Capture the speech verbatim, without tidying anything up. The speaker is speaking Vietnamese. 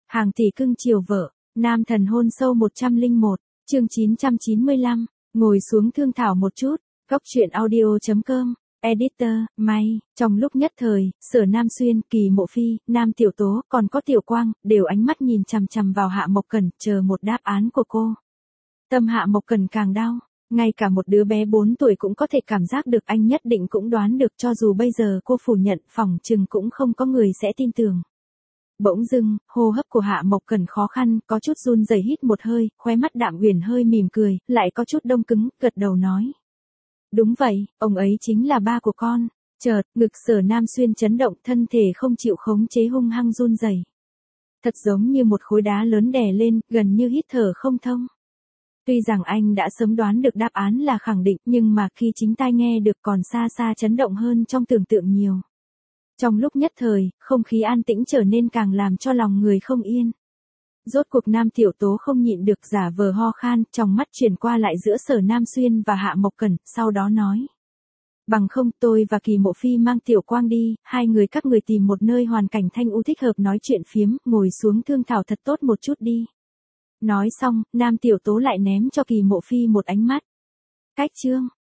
Hàng tỷ cưng chiều vợ, nam thần hôn sâu một trăm lẻ một, chương chín trăm chín mươi lăm, ngồi xuống thương thảo một chút, góc truyện audio chấm com, editor, May, trong lúc nhất thời, Sở Nam Xuyên, Kỳ Mộ Phi, Nam Tiểu Tố, còn có Tiểu Quang, đều ánh mắt nhìn chằm chằm vào Hạ Mộc Cẩn, chờ một đáp án của cô. Tâm Hạ Mộc Cẩn càng đau, ngay cả một đứa bé bốn tuổi cũng có thể cảm giác được, anh nhất định cũng đoán được, cho dù bây giờ cô phủ nhận, phỏng chừng cũng không có người sẽ tin tưởng. Bỗng dưng, hô hấp của Hạ Mộc Cẩn khó khăn, có chút run rẩy, hít một hơi, khóe mắt Đạm Uyển hơi mỉm cười, lại có chút đông cứng, gật đầu nói. Đúng vậy, ông ấy chính là ba của con. Chợt, ngực Sở Nam Xuyên chấn động, thân thể không chịu khống chế hung hăng run rẩy. Thật giống như một khối đá lớn đè lên, gần như hít thở không thông. Tuy rằng anh đã sớm đoán được đáp án là khẳng định, nhưng mà khi chính tai nghe được còn xa xa chấn động hơn trong tưởng tượng nhiều. Trong lúc nhất thời, không khí an tĩnh trở nên càng làm cho lòng người không yên. Rốt cuộc Nam Tiểu Tố không nhịn được giả vờ ho khan, trong mắt chuyển qua lại giữa Sở Nam Xuyên và Hạ Mộc Cẩn, sau đó nói. Bằng không, tôi và Kỳ Mộ Phi mang Tiểu Quang đi, hai người các người tìm một nơi hoàn cảnh thanh u thích hợp nói chuyện phiếm, ngồi xuống thương thảo thật tốt một chút đi. Nói xong, Nam Tiểu Tố lại ném cho Kỳ Mộ Phi một ánh mắt. Cách chương,